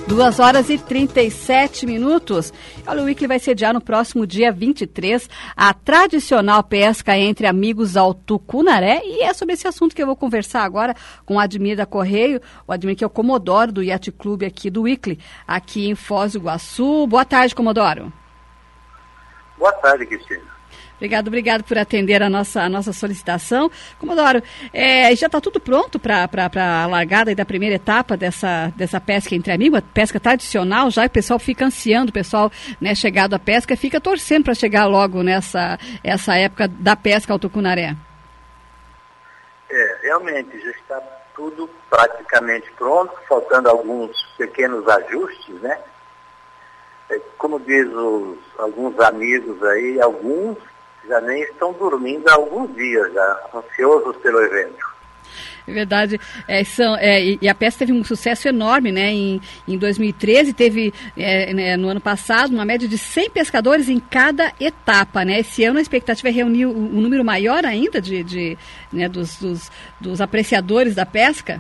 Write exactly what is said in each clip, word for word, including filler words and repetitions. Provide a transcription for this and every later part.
duas horas e trinta e sete minutos. Olha, o Weekly vai sediar no próximo dia vinte e três a tradicional pesca entre amigos ao Tucunaré, e é sobre esse assunto que eu vou conversar agora com o Admir da Correio, o Admir que é o Comodoro do Yacht Clube aqui do Weekly, aqui em Foz do Iguaçu. Boa tarde, Comodoro. Boa tarde, Cristina. Obrigado, obrigado por atender a nossa, a nossa solicitação. Comodoro, é, já está tudo pronto para a largada da primeira etapa dessa, dessa pesca entre amigos, a pesca tradicional já, o pessoal fica ansiando, o pessoal, né, chegado à pesca, fica torcendo para chegar logo nessa essa época da pesca ao Tucunaré. É, realmente, já está tudo praticamente pronto, faltando alguns pequenos ajustes, né? É, como diz os, alguns amigos aí, alguns já nem estão dormindo há alguns dias, já ansiosos pelo evento. É verdade. É, são, é, e a pesca teve um sucesso enorme, né? Em, em dois mil e treze, teve, é, né, no ano passado, uma média de cem pescadores em cada etapa, né? Esse ano a expectativa é reunir um, um número maior ainda de, de, né, dos, dos, dos apreciadores da pesca?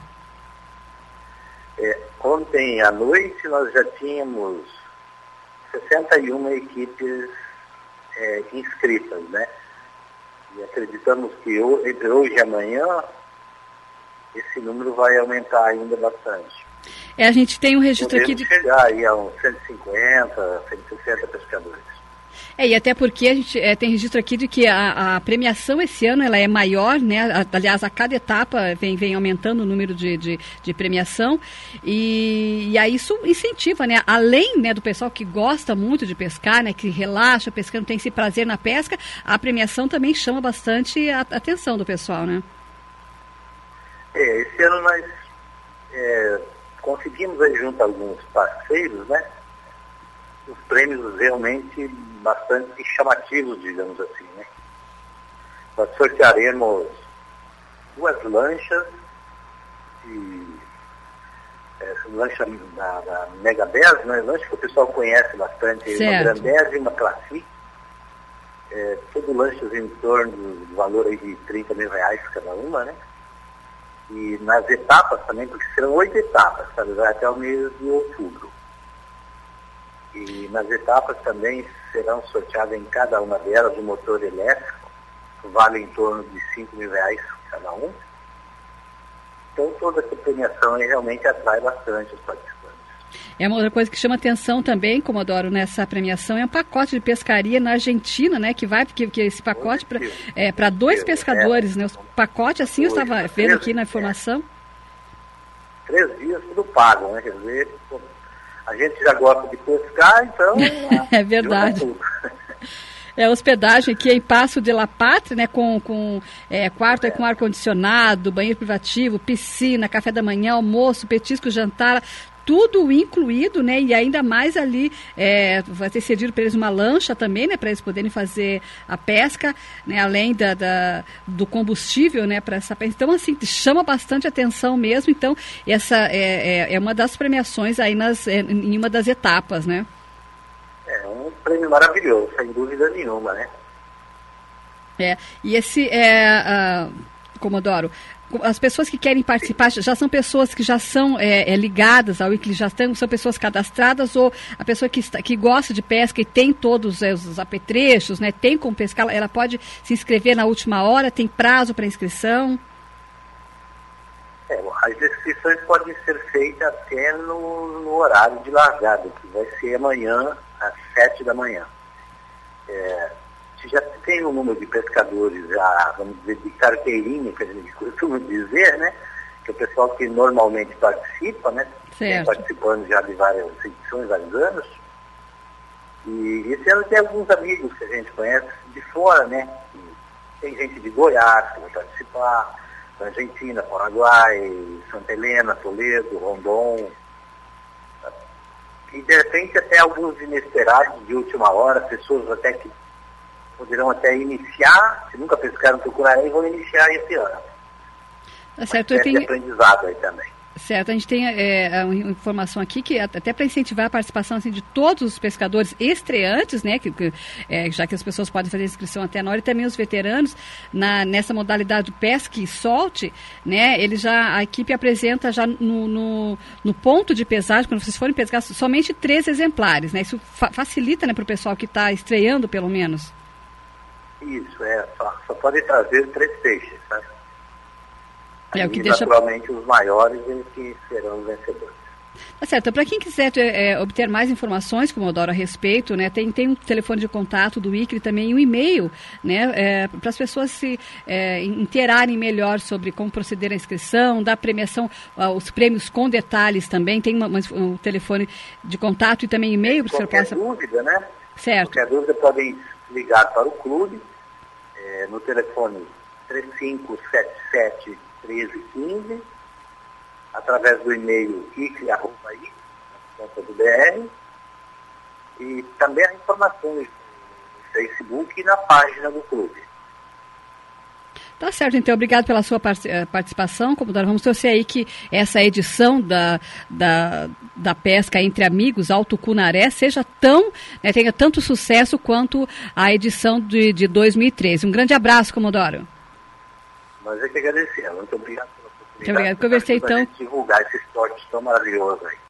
É, ontem à noite nós já tínhamos sessenta e uma equipes É, inscritas, né? E acreditamos que entre hoje e amanhã esse número vai aumentar ainda bastante. É, a gente tem um registro Podemos aqui de... chegar aí a uns cento e cinquenta, cento e sessenta pescadores. É, e até porque a gente é, tem registro aqui de que a, a premiação esse ano ela é maior, né? A, aliás, a cada etapa vem, vem aumentando o número de, de, de premiação e, e aí isso incentiva, né? Além, né, do pessoal que gosta muito de pescar, né, que relaxa pescando, tem esse prazer na pesca, a premiação também chama bastante a atenção do pessoal, né? É, esse ano nós é, conseguimos aí junto a alguns parceiros, né? Os prêmios realmente bastante chamativos, digamos assim, né? Nós sortearemos duas lanchas, e, é, lancha da, da Mega dez, né? Lancha que o pessoal conhece bastante, uma Grandeza e uma Classic, é, tudo lanchas em torno do valor aí de trinta mil reais cada uma, né? E nas etapas também, porque serão oito etapas, sabe? Vai até o mês de outubro. E nas etapas também serão sorteadas em cada uma delas um motor elétrico, que vale em torno de cinco mil reais cada um. Então toda essa premiação aí realmente atrai bastante os participantes. É uma outra coisa que chama atenção também, Comodoro, nessa premiação, é um pacote de pescaria na Argentina, né? Que vai, porque, que esse pacote para é, para dois pescadores, é, né? O pacote assim, eu estava vendo aqui na informação. É, três dias tudo pago, né? Quer dizer, a gente já gosta de pescar, então... É verdade. É, hospedagem aqui em Passo de La Pátria, né, com, com é, quarto é. com ar-condicionado, banheiro privativo, piscina, café da manhã, almoço, petisco, jantar, tudo incluído, né, e ainda mais ali é, vai ser cedido para eles uma lancha também, né, para eles poderem fazer a pesca, né, além da, da, do combustível, né, para essa pesca. Então, assim, chama bastante atenção mesmo. Então, essa é, é, é uma das premiações aí nas, é, em uma das etapas, né? É um prêmio maravilhoso, sem dúvida nenhuma, né? É, e esse, é, uh, Comodoro, as pessoas que querem participar já são pessoas que já são é, é, ligadas ao Weekly, já estão, são pessoas cadastradas, ou a pessoa que, está, que gosta de pesca e tem todos é, os apetrechos, né, tem como pescar, ela pode se inscrever na última hora, tem prazo para inscrição? É, as inscrições podem ser feitas até no, no horário de largada, que vai ser amanhã, às sete da manhã. É, se já tem um número de pescadores, já, vamos dizer, de carteirinha, que a gente costuma dizer, né? Que é o pessoal que normalmente participa, né? Tem participando já de várias edições, vários anos. E esse ano tem alguns amigos que a gente conhece de fora, né? Tem gente de Goiás que vai participar, da Argentina, Paraguai, Santa Helena, Toledo, Rondon. E de repente até alguns inesperados de última hora, pessoas até que poderão até iniciar, se nunca pescaram Tucunaré, e vão iniciar esse ano. Tá certo, eu tenho... aprendizado aí também. Certo, a gente tem é, uma informação aqui que até para incentivar a participação assim, de todos os pescadores estreantes, né, que, que, é, já que as pessoas podem fazer inscrição até na hora, e também os veteranos, na, nessa modalidade do pesque e solte, né, ele já, a equipe apresenta já no, no, no ponto de pesagem, quando vocês forem pescar, somente três exemplares, né, isso fa facilita, né, para o pessoal que está estreando, pelo menos. Isso, é, só, só pode trazer três peixes, né? É, o que e, deixa... naturalmente, os maiores eles que serão os vencedores. Tá certo. Para quem quiser é, obter mais informações, como eu adoro a respeito, né, tem, tem um telefone de contato do I C R I também e um e-mail, né, é, para as pessoas se é, interarem melhor sobre como proceder a inscrição, da premiação, uh, os prêmios com detalhes também. Tem uma, uma, um telefone de contato e também e-mail para o senhor possa... Qualquer dúvida, né? Certo. Qualquer dúvida podem ligar para o clube é, no telefone três cinco sete sete treze quinze, através do e-mail i c r i arroba i ponto b r, e também as informações no Facebook e na página do clube. Tá certo, então, obrigado pela sua participação, Comodoro. Vamos torcer aí que essa edição da, da, da pesca entre amigos, Alto Cunaré, seja tão, né, tenha tanto sucesso quanto a edição de, de dois mil e treze. Um grande abraço, Comodoro. Nós é que agradecemos. Muito obrigado pela oportunidade. Muito obrigado. Conversei então. Divulgar esse esporte tão maravilhoso aí.